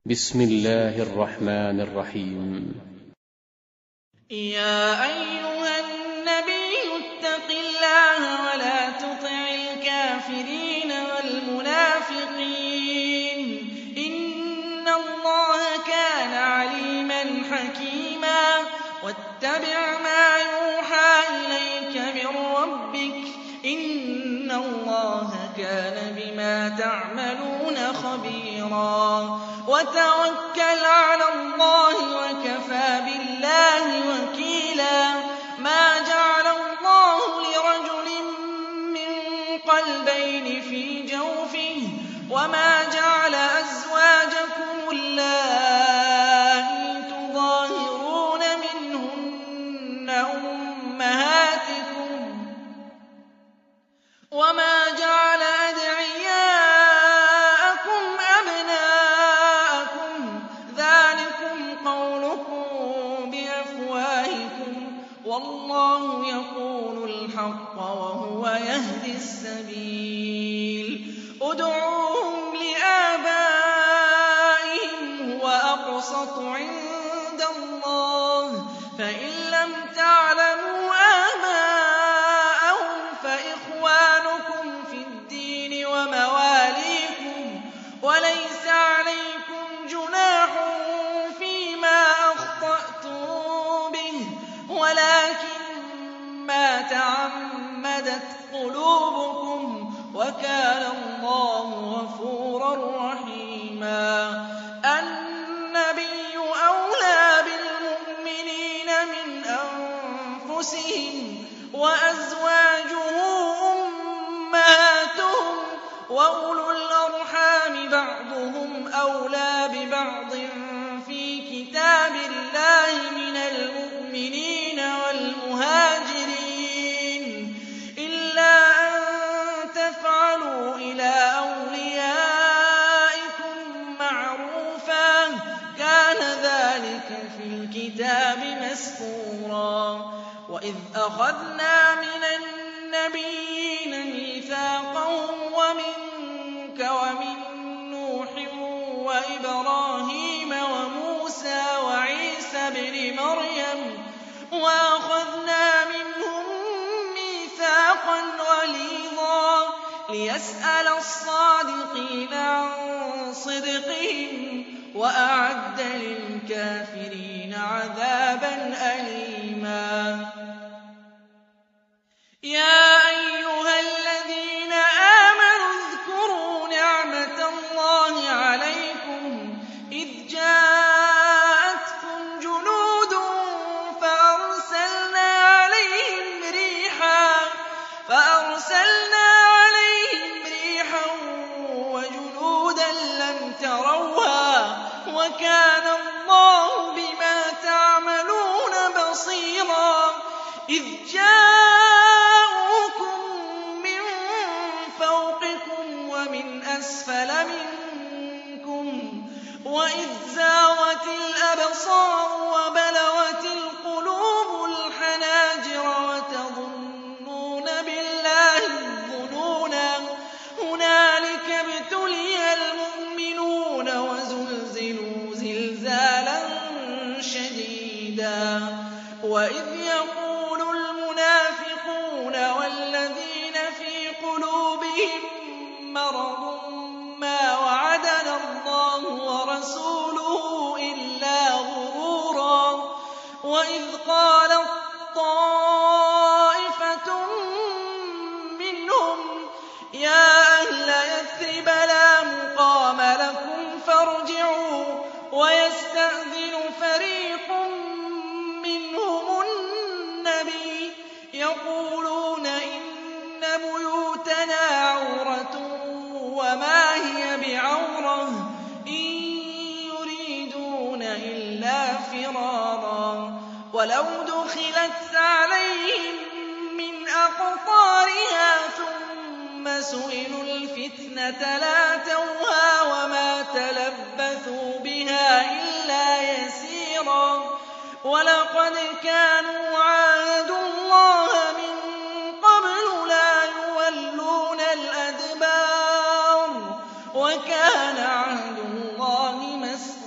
بسم الله الرحمن الرحيم. يا أيها النبي اتق الله ولا تطع الكافرين والمنافقين إن الله كان عليما حكيما واتبع ما يوحى إليك من ربك إن الله كان بما تعملون خبيرا وتوكل على الله وكفى بالله وكيلا ما جعل الله لرجل من قلبين في جوفه وما جعل أزواجكم اللائي تظاهرون منهن أمهاتكم وما جعل أدعياءكم أبناءكم ذلكم قولكم بأفواهكم والله يقول الحق وهو يهدي السبيل ادعوهم لآبائهم هو أقسط عند الله فإن لم تعلموا آباءهم فإخوانكم في الدين ومواليكم وليس عليكم جناح فيما أخطأتم به ولكن ما تعمدت قلوبكم وكان الله غفورا رحيما النبي أولى بالمؤمنين من أنفسهم وأزواجه أمهاتهم وأولو الأرحام بعضهم أولى ببعض في كتاب الله من المؤمنين والمهاجرين إلا أن تفعلوا إلى أوليائكم معروفا كان ذلك في الكتاب مسطورا وإذ أخذنا من النبيين ميثاقهم ومنك ومن نوح وإبراهيم وموسى وعيسى ابن مريم وأخذنا منهم ميثاقا غليظا ليسأل الصادقين عن صدقهم وأعد للكافرين عذابا أليما يا أيها الذين آمنوا اذكروا نعمة الله عليكم إذ جاءتكم جنود فأرسلنا عليهم ريحا وجنودا لم تروها وكان الله بما تعملون بصيرا إذ جاءوكم من فوقكم ومن أسفل منكم وإذ زاغت الأبصار وبلغت القلوب الحناجر وتظنون بالله الظنونا هنالك ابتلي المؤمنون وزلزلوا زلزالا شديدا وإذ يقول المنافقون والذين في قلوبهم مرض ما وعدنا الله ورسوله إلا غرورا وإذ قالت طائفة منهم يا أهل يثرب لا مقام لكم فارجعوا ويستأذن فريق منهم النبي يقولون إن بيوتنا عورة وما هي بعورة إن يريدون إلا فرارا ولو دخلت عليهم من أقطارها ثم سئلوا الفتنة لاتوها وما تلبثوا بها إلا يسيرا ولقد كانوا عاهدوا الله من قبل لا يولون الأدبار وكان عهد الله مسؤولا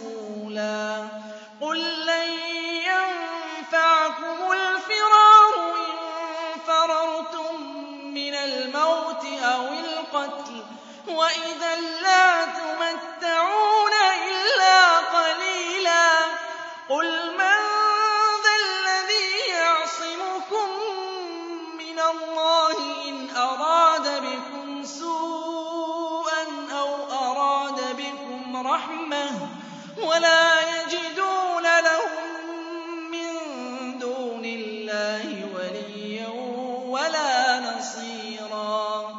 وَإِذًا لَّا تُمَتَّعُونَ إِلَّا قَلِيلًا قُلْ مَن ذَا الَّذِي يَعْصِمُكُم مِّنَ اللَّهِ إِنْ أَرَادَ بِكُمْ سُوءًا أَوْ أَرَادَ بِكُمْ رَحْمَةً وَلَا يَجِدُونَ لَهُم مِّن دُونِ اللَّهِ وَلِيًّا وَلَا نَصِيرًا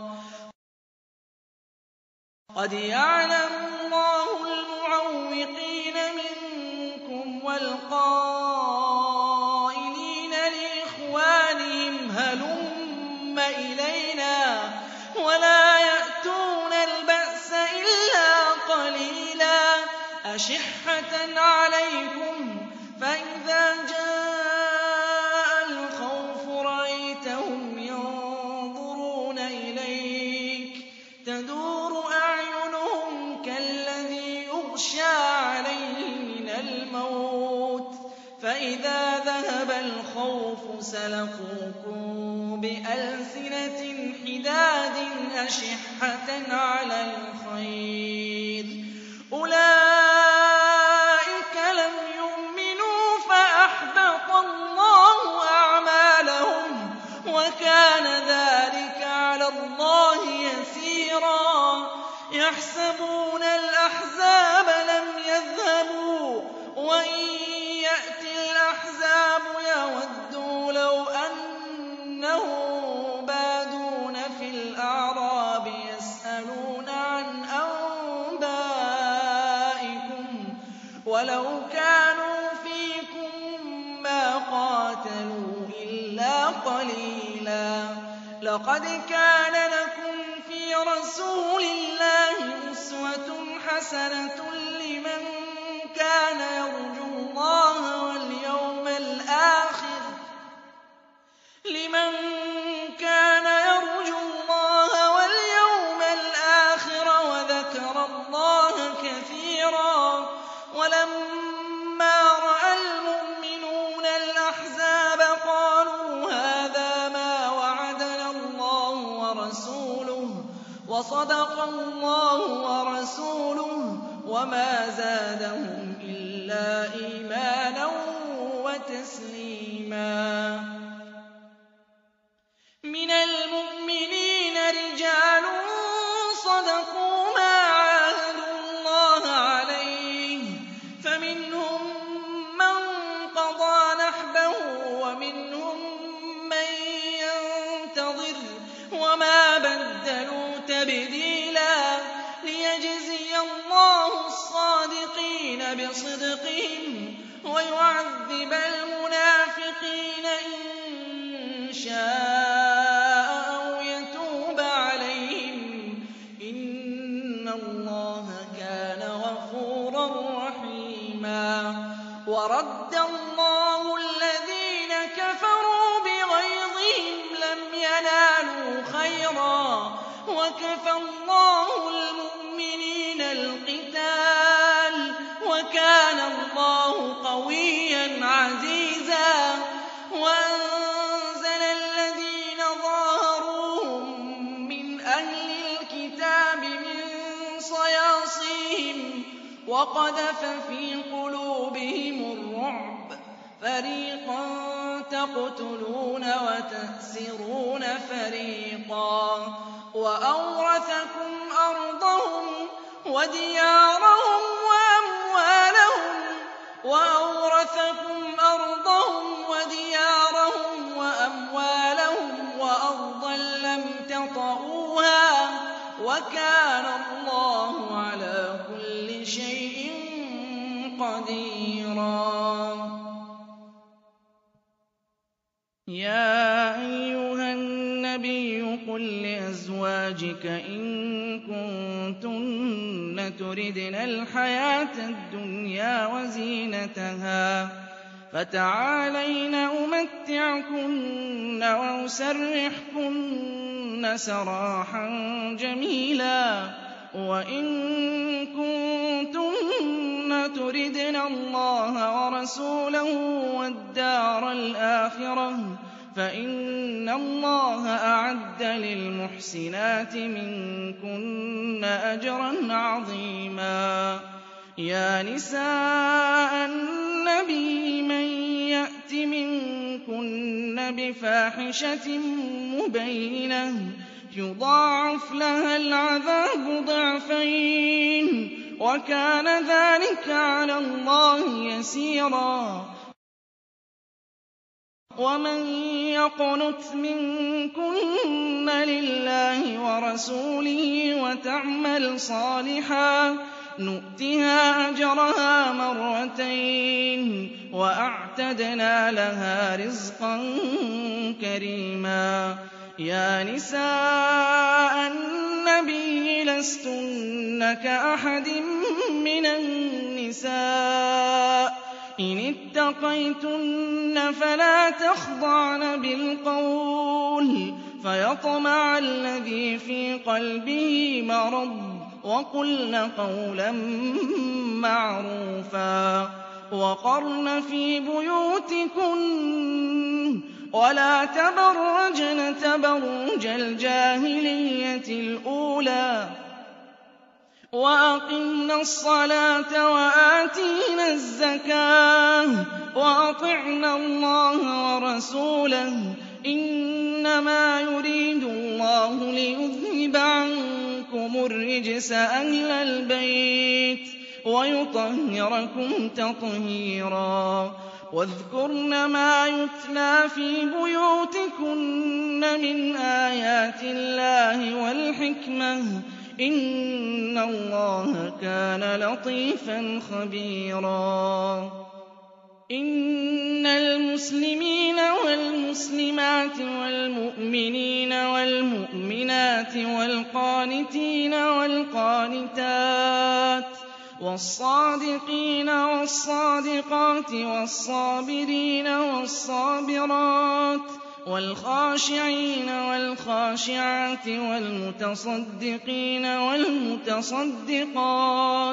قَدْ يَعْلَمُ اللَّهُ الْمُعَوِّقِينَ مِنكُمْ وَالْقَائِلِينَ لِإِخْوَانِهِمْ هَلُمَّ إِلَيْنَا وَلَا يَأْتُونَ الْبَأْسَ إِلَّا قَلِيلًا أَشِحَّةً عَلَيْكُمْ فَإِذَا جَاءَ الْخَوْفُ رَأَيْتَهُمْ يَنظُرُونَ إِلَيْكَ تَدُورُ أَعْيُنُهُمْ كَالَّذِي يُغْشَىٰ عَلَيْهِ مِنَ الْمَوْتِ فَإِذَا ذَهَبَ الْخَوْفُ سَلَقُوكُم بِأَلْسِنَةٍ حِدَادٍ أَشِحَّةً عَلَى الْخَيْرِ أُولَٰئِكَ لَمْ يُؤْمِنُوا فَأَحْبَطَ اللَّهُ أَعْمَالَهُمْ وَكَانَ ذَٰلِكَ عَلَى اللَّهِ يَسِيرًا يَحْسَبُونَ الْأَحْزَابَ لَمْ يَذْهَبُوا وَإِن يَأْتِ الْأَحْزَابُ يَوَدُّوا لَوْ أَنَّهُم بَادُونَ فِي الْأَعْرَابِ يَسْأَلُونَ عَنْ أَنبَائِكُمْ وَلَوْ كَانُوا فِيكُم مَّا قَاتَلُوا إِلَّا قَلِيلًا لَقَدْ كَانَ لَكُمْ فِي رَسُولِ اللَّهِ أُسْوَةٌ حَسَنَةٌ لِّمَن كَانَ يَرْجُو اللَّهَ وَالْيَوْمَ الْآخِرَ وَذَكَرَ اللَّهَ كَثِيرًا وَلَمَّا رَأَى الْمُؤْمِنُونَ الْأَحْزَابَ قَالُوا هَٰذَا مَا وَعَدَنَا اللَّهُ وَرَسُولُهُ وَصَدَقَ اللَّهُ وَرَسُولُهُ وَمَا زَادَهُمْ إِلَّا إِيمَانًا وَتَسْلِيمًا مِنَ الْمُؤْمِنِينَ رِجَالٌ صَدَقُوا مَا عَاهَدُوا اللَّهَ عَلَيْهِ فَمِنْهُم مَّن قَضَىٰ نَحْبَهُ وَمِنْهُم مَّن يَنتَظِرُ وَمَا بَدَّلُوا تَبْدِيلًا لِيَجْزِيَ اللَّهُ الصَّادِقِينَ بِصِدْقِهِمْ وَيُعَذِّبَ الْمُنَافِقِينَ إِن شَاءَ أَوْ يَتُوبَ عَلَيْهِمْ إِنَّ اللَّهَ كَانَ غَفُورًا رَّحِيمًا وَرَدَّ اللَّهُ الَّذِينَ كَفَرُوا بِغَيْظِهِمْ لَمْ يَنَالُوا خَيْرًا وَكَفَى اللَّهُ الْمُؤْمِنِينَ الْقِتَالَ وَكَانَ اللَّهُ قَوِيًّا عَزِيزًا وَأَنزَلَ الَّذِينَ ظَاهَرُوهُم مِّنْ أَهْلِ الْكِتَابِ مِن صَيَاصِيهِمْ وَقَذَفَ فِي قُلُوبِهِمُ الرُّعْبَ فَرِيقًا تَقْتُلُونَ وَتَأْسِرُونَ فَرِيقًا وَأَوْرَثَكُمْ أَرْضَهُمْ وَدِيَارَهُمْ وَأَمْوَالَهُمْ وَأَرْضًا لَّمْ تَطَئُوهَا وَكَانَ اللَّهُ عَلَىٰ كُلِّ شَيْءٍ قَدِيرًا يَا أَيُّهَا النَّبِيُّ قُل لِّأَزْوَاجِكَ إِن كُنتُنَّ تُرِدْنَ الْحَيَاةَ الدُّنْيَا وَزِينَتَهَا فَتَعَالَيْنَ أُمَتِّعْكُنَّ وَأُسَرِّحْكُنَّ سَرَاحًا جَمِيلًا وَإِن كُنتُنَّ تُرِدْنَ اللَّهَ وَرَسُولَهُ وَالدَّارَ الْآخِرَةَ فَإِنَّ اللَّهَ أَعَدَّ لِلْمُحْسِنَاتِ مِنكُنَّ لَهُنَّ أَجْرًا عَظِيمًا يَا نِسَاءَ النَّبِيِّ مَن يَأْتِ مِنكُنَّ بِفَاحِشَةٍ مُّبَيِّنَةٍ يُضَاعَفْ لَهَا الْعَذَابُ ضِعْفَيْنِ ۚ وَكَانَ ذَٰلِكَ عَلَى اللَّهِ يَسِيرًا وَمَن يَقْنُتْ مِنكُنَّ لِلَّهِ وَرَسُولِهِ وَتَعْمَلْ صَالِحًا نُؤْتِهَا أَجْرَهَا مَرَّتَيْنِ وَأَعْتَدْنَا لَهَا رِزْقًا كَرِيمًا يَا نِسَاءَ النَّبِيِّ لَسْتُنَّ كَأَحَدٍ مِّنَ النِّسَاءِ إِنِ اتَّقَيْتُنَّ فَلَا تَخْضَعْنَ بِالْقَوْلِ فَيَطْمَعَ الَّذِي فِي قَلْبِهِ مَرَضٌ وَقُلْنَ قَوْلًا مَّعْرُوفًا وَقَرْنَ فِي بُيُوتِكُنَّ وَلَا تَبَرَّجْنَ تَبَرُّجَ الْجَاهِلِيَّةِ الْأُولَىٰ وَأَقِمْنَ الصَّلَاةَ وَآتِينَ الزَّكَاةَ وَأَطِعْنَ اللَّهَ وَرَسُولَهُ ۚ إِنَّمَا يُرِيدُ اللَّهُ لِيُذْهِبَ عَنكُمُ الرِّجْسَ أَهْلَ الْبَيْتِ وَيُطَهِّرَكُمْ تَطْهِيرًا وَاذْكُرْنَ مَا يُتْلَىٰ فِي بُيُوتِكُنَّ مِنْ آيَاتِ اللَّهِ وَالْحِكْمَةِ ۚ إِنَّ اللَّهَ كَانَ لَطِيفًا خَبِيرًا إِنَّ الْمُسْلِمِينَ وَالْمُسْلِمَاتِ وَالْمُؤْمِنِينَ وَالْمُؤْمِنَاتِ وَالْقَانِتِينَ وَالْقَانِتَاتِ وَالصَّادِقِينَ وَالصَّادِقَاتِ وَالصَّابِرِينَ وَالصَّابِرَاتِ وَالْخَاشِعِينَ وَالْخَاشِعَاتِ وَالْمُتَصَدِّقِينَ وَالْمُتَصَدِّقَاتِ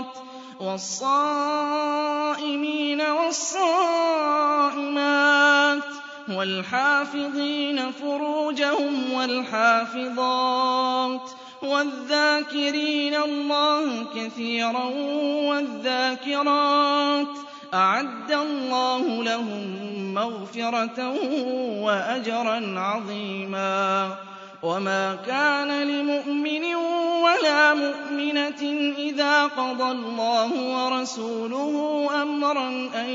وَالصَّائِمِينَ وَالصَّائِمَاتِ وَالْحَافِظِينَ فُرُوجَهُمْ وَالْحَافِظَاتِ وَالذَّاكِرِينَ اللَّهَ كَثِيرًا وَالذَّاكِرَاتِ أَعَدَّ اللَّهُ لَهُم مَّغْفِرَةً وَأَجْرًا عَظِيمًا وَمَا كَانَ لِمُؤْمِنٍ وَلَا مُؤْمِنَةٍ إِذَا قَضَى اللَّهُ وَرَسُولُهُ أَمْرًا أَن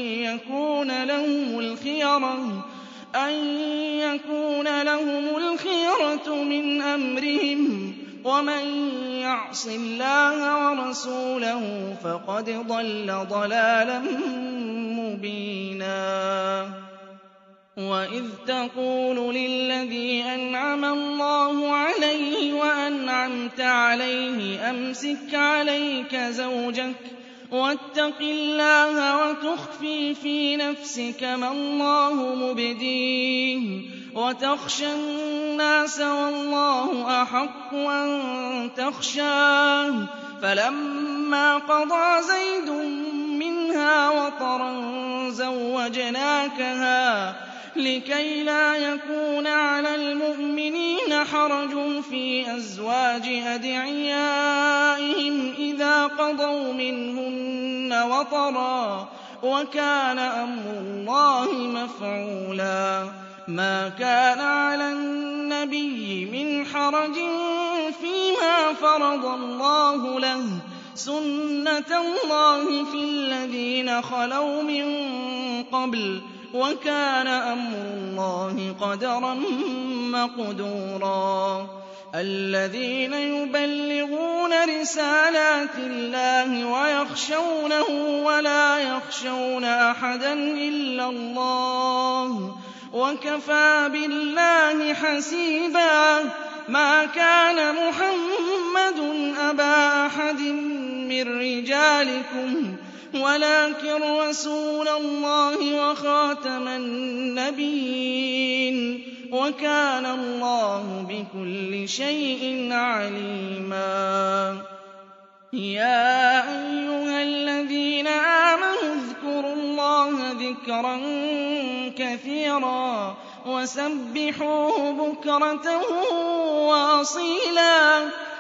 يَكُونَ لَهُمُ الْخِيَرَةُ مِنْ أَمْرِهِمْ ۗ وَمَن يَعْصِ اللَّهَ وَرَسُولَهُ فَقَدْ ضَلَّ ضَلَالًا مُّبِينًا وَإِذْ تَقُولُ لِلَّذِي أَنْعَمَ اللَّهُ عَلَيْهِ وَأَنْعَمْتَ عَلَيْهِ أَمْسِكْ عَلَيْكَ زَوْجَكَ وَاتَّقِ اللَّهَ وَتُخْفِي فِي نَفْسِكَ مَا اللَّهُ مُبْدِيهِ وَتَخْشَى النَّاسَ وَاللَّهُ أَحَقُّ أَن تَخْشَاهُ فَلَمَّا قَضَىٰ زَيْدٌ مِّنْهَا وَطَرًا زَوَّجْنَاكَهَا لِكَيْ لَا يَكُونَ عَلَى الْمُؤْمِنِينَ حَرَجٌ فِي أَزْوَاجِ أَدْعِيَائِهِمْ إِذَا قَضَوْا مِنْهُنَّ وَطَرًا ۚ وَكَانَ أَمْرُ اللَّهِ مَفْعُولًا مَا كَانَ عَلَى النَّبِيِّ مِنْ حَرَجٍ فِيمَا فَرَضَ اللَّهُ لَهُ ۖ سُنَّةَ اللَّهِ فِي الَّذِينَ خَلَوْا مِن قَبْلُ ۚ وَكَانَ أَمْرُ اللَّهِ قَدَرًا مَّقْدُورًا الَّذِينَ يُبَلِّغُونَ رِسَالَاتِ اللَّهِ وَيَخْشَوْنَهُ وَلَا يَخْشَوْنَ أَحَدًا إِلَّا اللَّهَ ۗ وَكَفَىٰ بِاللَّهِ حَسِيبًا مَا كَانَ مُحَمَّدٌ أَبَا أَحَدٍ مِّن رِّجَالِكُمْ وَلَٰكِن رَّسُولَ اللَّهِ وَخَاتَمَ النَّبِيِّينَ وَكَانَ اللَّهُ بِكُلِّ شَيْءٍ عَلِيمًا يَا أَيُّهَا الَّذِينَ آمَنُوا اذْكُرُوا اللَّهَ ذِكْرًا كَثِيرًا وَسَبِّحُوهُ بُكْرَةً وَأَصِيلًا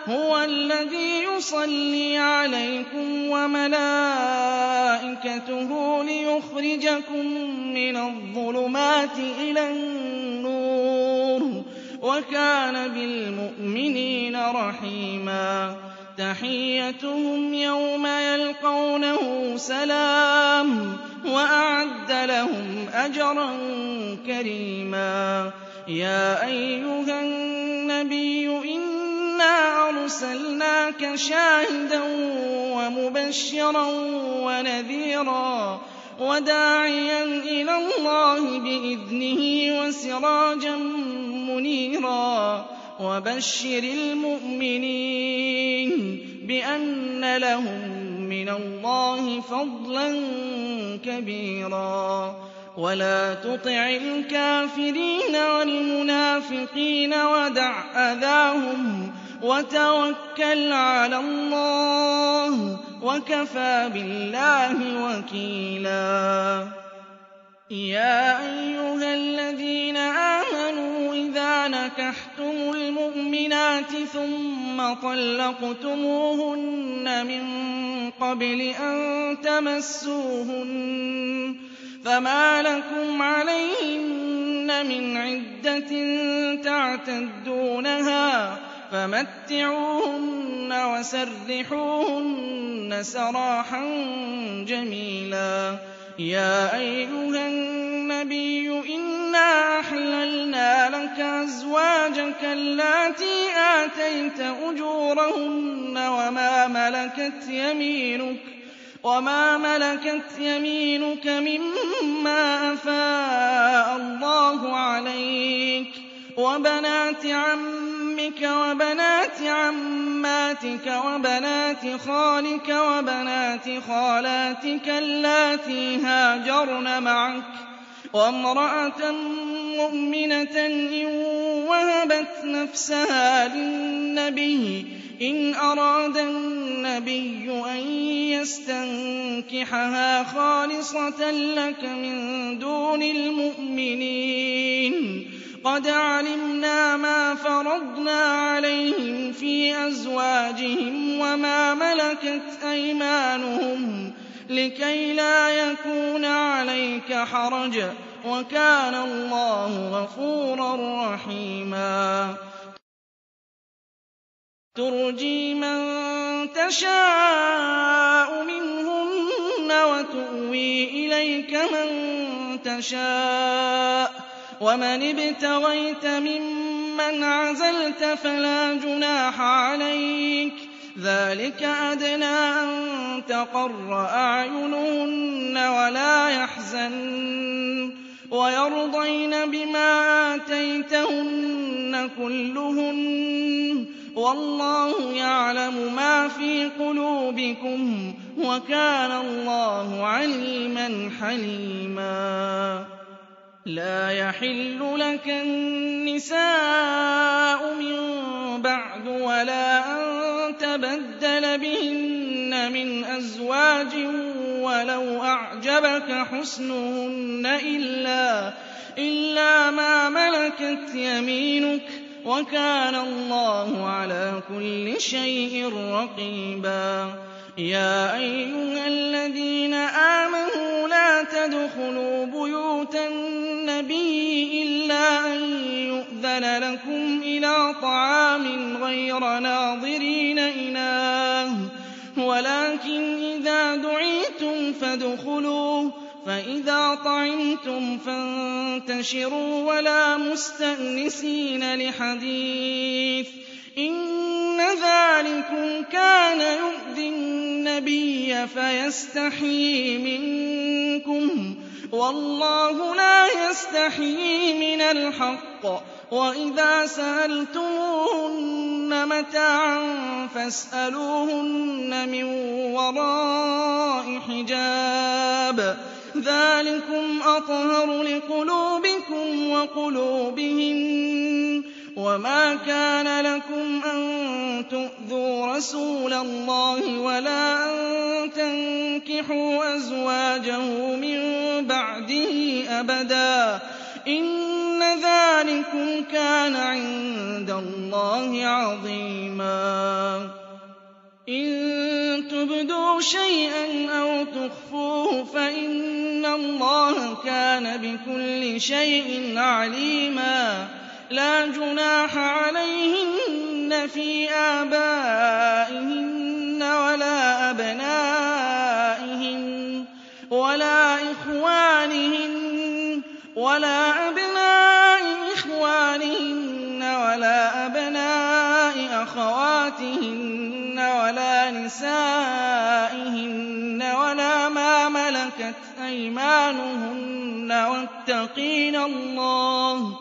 هُوَ الَّذِي يُصَلِّي عَلَيْكُمْ وَمَلَائِكَتُهُ لِيُخْرِجَكُم مِّنَ الظُّلُمَاتِ إِلَى النُّورِ ۚ وَكَانَ بِالْمُؤْمِنِينَ رَحِيمًا تَحِيَّتُهُمْ يَوْمَ يَلْقَوْنَهُ سَلَامٌ وَأَعَدَّ لَهُمْ أَجْرًا كَرِيمًا يَا أَيُّهَا النَّبِيُّ إِنَّا أَرْسَلْنَاكَ شَاهِدًا وَمُبَشِّرًا وَنَذِيرًا وَدَاعِيًا إِلَى اللَّهِ بِإِذْنِهِ وَسِرَاجًا مُّنِيرًا وَبَشِّرِ الْمُؤْمِنِينَ بِأَنَّ لَهُم مِّنَ اللَّهِ فَضْلًا كَبِيرًا وَلَا تُطِعِ الْكَافِرِينَ وَالْمُنَافِقِينَ وَدَعْ أَذَاهُمْ وَتَوَكَّلْ عَلَى اللَّهِ ۚ وَكَفَىٰ بِاللَّهِ وَكِيلًا يَا أَيُّهَا الَّذِينَ آمَنُوا إِذَا نَكَحْتُمُ الْمُؤْمِنَاتِ ثُمَّ طَلَّقْتُمُوهُنَّ مِن قَبْلِ أَن تَمَسُّوهُنَّ فَمَا لَكُمْ عَلَيْهِنَّ مِنْ عِدَّةٍ تَعْتَدُّونَهَا فَمَتِّعُوهُنَّ وَسَرِّحُوهُنَّ سَرَاحًا جَمِيلًا يَا أَيُّهَا النَّبِيُّ إِنَّا أَحْلَلْنَا لَكَ أَزْوَاجَكَ اللَّاتِي آتَيْتَ أُجُورَهُنَّ وَمَا مَلَكَتْ يَمِينُكَ مِمَّا أَفَاءَ اللَّهُ عَلَيْكَ وَبَنَاتِ عَمِّكَ وَبَنَاتِ عَمَّاتِكَ وَبَنَاتِ خَالِكَ وَبَنَاتِ خَالَاتِكَ اللَّاتِي هَاجَرْنَ مَعَكَ وَامْرَأَةً مُّؤْمِنَةً إِن وَهَبَتْ نَفْسَهَا لِلنَّبِيِّ إِنْ أَرَادَ النَّبِيُّ أَن يَسْتَنكِحَهَا خَالِصَةً لَّكَ مِن دُونِ الْمُؤْمِنِينَ قَدْ عَلِمْنَا مَا فَرَضْنَا عَلَيْهِمْ فِي أَزْوَاجِهِمْ وَمَا مَلَكَتْ أَيْمَانُهُمْ لِكَيْ لَا يَكُونَ عَلَيْكَ حَرَجٌ ۗ وَكَانَ اللَّهُ غَفُورًا رَّحِيمًا تُرْجِي مَن تَشَاءُ مِنْهُنَّ وَتُؤْوِي إِلَيْكَ مَن تَشَاءُ ۖ وَمَنِ ابْتَغَيْتَ مِمَّنْ عَزَلْتَ فَلَا جُنَاحَ عَلَيْكَ ۚ ذَٰلِكَ أَدْنَىٰ أَن تَقَرَّ أَعْيُنُهُنَّ وَلَا يَحْزَنَّ وَيَرْضَيْنَ بِمَا آتَيْتَهُنَّ كُلُّهُنَّ ۚ وَاللَّهُ يَعْلَمُ مَا فِي قُلُوبِكُمْ ۚ وَكَانَ اللَّهُ عَلِيمًا حَلِيمًا لَا يَحِلُّ لَكَ النِّسَاءُ مِن بَعْدُ وَلَا أَن تَبَدَّلَ بِهِنَّ مِنْ أَزْوَاجٍ وَلَوْ أَعْجَبَكَ حُسْنُهُنَّ إِلَّا مَا مَلَكَتْ يَمِينُكَ ۗ وَكَانَ اللَّهُ عَلَىٰ كُلِّ شَيْءٍ رَّقِيبًا يَا أَيُّهَا الَّذِينَ آمَنُوا لَا تَدْخُلُوا بُيُوتَ النَّبِيِّ إِلَّا أَن يُؤْذَنَ لَكُمْ إِلَىٰ طَعَامٍ غَيْرَ نَاظِرِينَ إِنَاهُ وَلَٰكِنْ إِذَا دُعِيتُمْ فَادْخُلُوا ۖ فَإِذَا طَعِمْتُمْ فَانتَشِرُوا وَلَا مُسْتَأْنِسِينَ لِحَدِيثٍ ۚ إِنَّ ذَٰلِكُمْ كَانَ يُؤْذِي النَّبِيَّ فَيَسْتَحْيِي مِنكُمْ ۖ وَاللَّهُ لَا يَسْتَحْيِي مِنَ الْحَقِّ ۚ وَإِذَا سَأَلْتُمُوهُنَّ مَتَاعًا فَاسْأَلُوهُنَّ مِن وَرَاءِ حِجَابٍ ۚ ذَٰلِكُمْ أَطْهَرُ لِقُلُوبِكُمْ وَقُلُوبِهِنَّ ۚ وَمَا كَانَ لَكُمْ أَن تُؤْذُوا رَسُولَ اللَّهِ وَلَا أَن تَنكِحُوا أَزْوَاجَهُ مِن بَعْدِهِ أَبَدًا ۚ إِنَّ ذَٰلِكُمْ كَانَ عِندَ اللَّهِ عَظِيمًا إِن تُبْدُوا شَيْئًا أَوْ تُخْفُوهُ فَإِنَّ اللَّهَ كَانَ بِكُلِّ شَيْءٍ عَلِيمًا لَا جُنَاحَ عَلَيْهِنَّ فِي آبَائِهِنَّ وَلَا أَبْنَائِهِنَّ وَلَا أَبْنَاءِ إِخْوَانِهِنَّ وَلَا أَبْنَاءِ أَخَوَاتِهِنَّ وَلَا نِسَائِهِنَّ وَلَا مَا مَلَكَتْ أَيْمَانُهُنَّ وَاتَّقِينَ اللَّهَ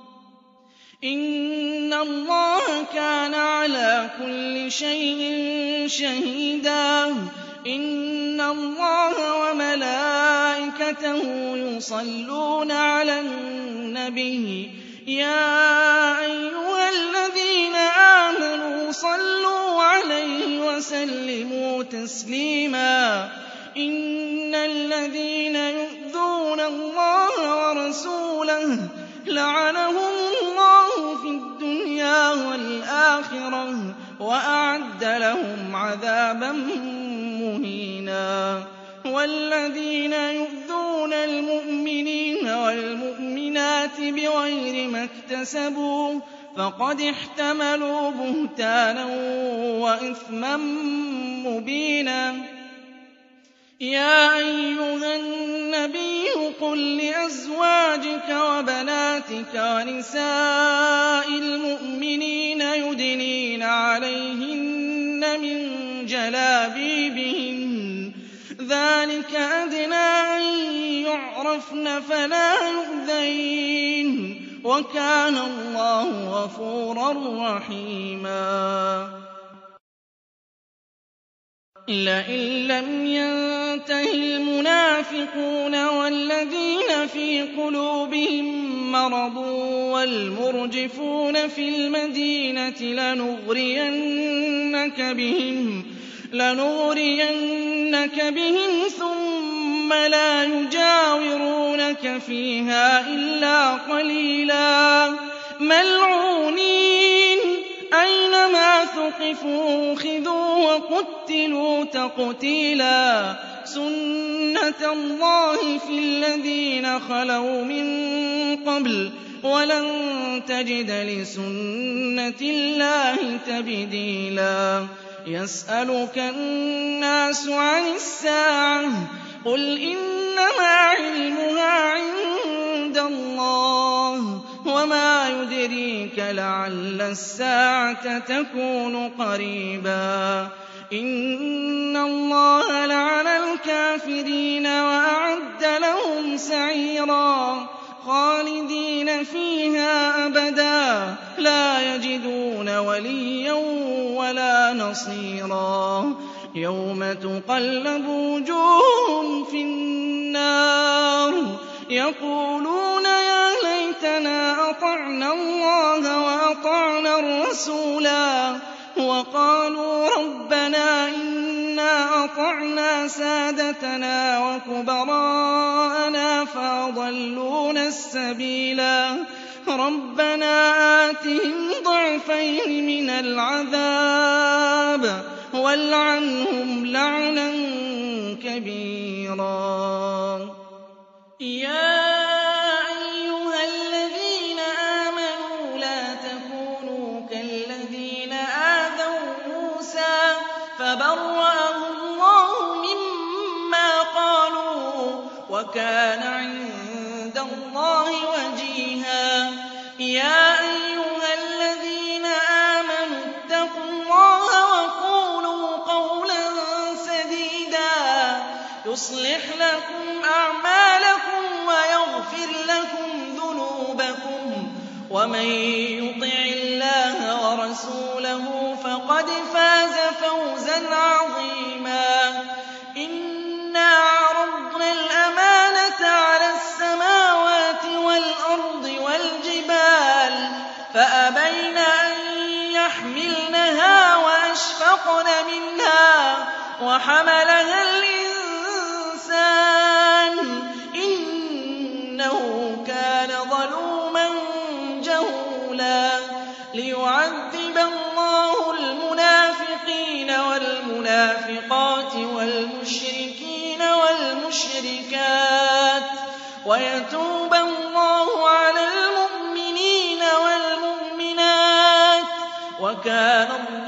إِنَّ اللَّهَ كَانَ عَلَىٰ كُلِّ شَيْءٍ شَهِيدًا إِنَّ اللَّهَ وَمَلَائِكَتَهُ يُصَلُّونَ عَلَى النَّبِيِّ يَا أَيُّهَا الَّذِينَ آمَنُوا صَلُّوا عَلَيْهِ وَسَلِّمُوا تَسْلِيمًا إِنَّ الَّذِينَ يُؤْذُونَ اللَّهَ وَرَسُولَهُ لَعَنَهُمُ اللَّهُ في الدُّنْيَا وَالْآخِرَةِ وَأَعَدَّ لَهُمْ عَذَابًا مُّهِينًا وَالَّذِينَ يُؤْذُونَ الْمُؤْمِنِينَ وَالْمُؤْمِنَاتِ بِغَيْرِ ما اكْتَسَبُوا فَقَدِ احْتَمَلُوا بُهْتَانًا وَإِثْمًا مُّبِينًا يَا أَيُّهَا النَّبِيُّ قُل لِّأَزْوَاجِكَ وَبَنَاتِكَ وَنِسَاءِ الْمُؤْمِنِينَ يُدْنِينَ عَلَيْهِنَّ مِن جَلَابِيبِهِنَّ ذَٰلِكَ أَدْنَىٰ أَن يُعْرَفْنَ فَلَا يُؤْذَيْنَ وَكَانَ اللَّهُ غَفُورًا رَّحِيمًا لئن لم ينته المنافقون والذين في قلوبهم مرض والمرجفون في المدينة لنغرينك بهم ثم لا يجاورونك فيها إلا قليلا ملعونين أينما ثقفوا أخذوا وقتلوا تقتيلا سنة الله في الذين خلوا من قبل ولن تجد لسنة الله تبديلا يسألك الناس عن الساعة قل إنما علمها عند الله وما يدريك لعل الساعة تكون قريبا إن الله لعن الكافرين وأعد لهم سعيرا خالدين فيها أبدا لا يجدون وليا ولا نصيرا يوم تقلب وجوههم في النار يقولون يا ليتنا أطعنا الله وأطعنا الرسولا وقالوا ربنا إنا أطعنا سادتنا وكبراءنا فأضلونا السبيلا ربنا آتهم ضعفين من العذاب والعنهم لعنا كبيرا يا أيها الذين آمنوا لا تكونوا كالذين آذوا موسى فبرأه الله مما قالوا وكان عند الله وجيها يا أيها الذين آمنوا اتقوا الله وقولوا قولا سديدا يصلح لكم أعمالكم ويغفر لكم ذنوبكم ومن يطع الله ورسوله فقد فاز فوزا عظيما إنا عرضنا الأمانة على السماوات والأرض والجبال فأبين أن يحملنها وأشفقن منها وحملها الإنسان إنه كان لِيُعَذِّبَ اللَّهُ الْمُنَافِقِينَ وَالْمُنَافِقَاتِ وَالْمُشْرِكِينَ وَالْمُشْرِكَاتِ وَيَتُوبَ اللَّهُ عَلَى الْمُؤْمِنِينَ وَالْمُؤْمِنَاتِ ۗ وَكَانَ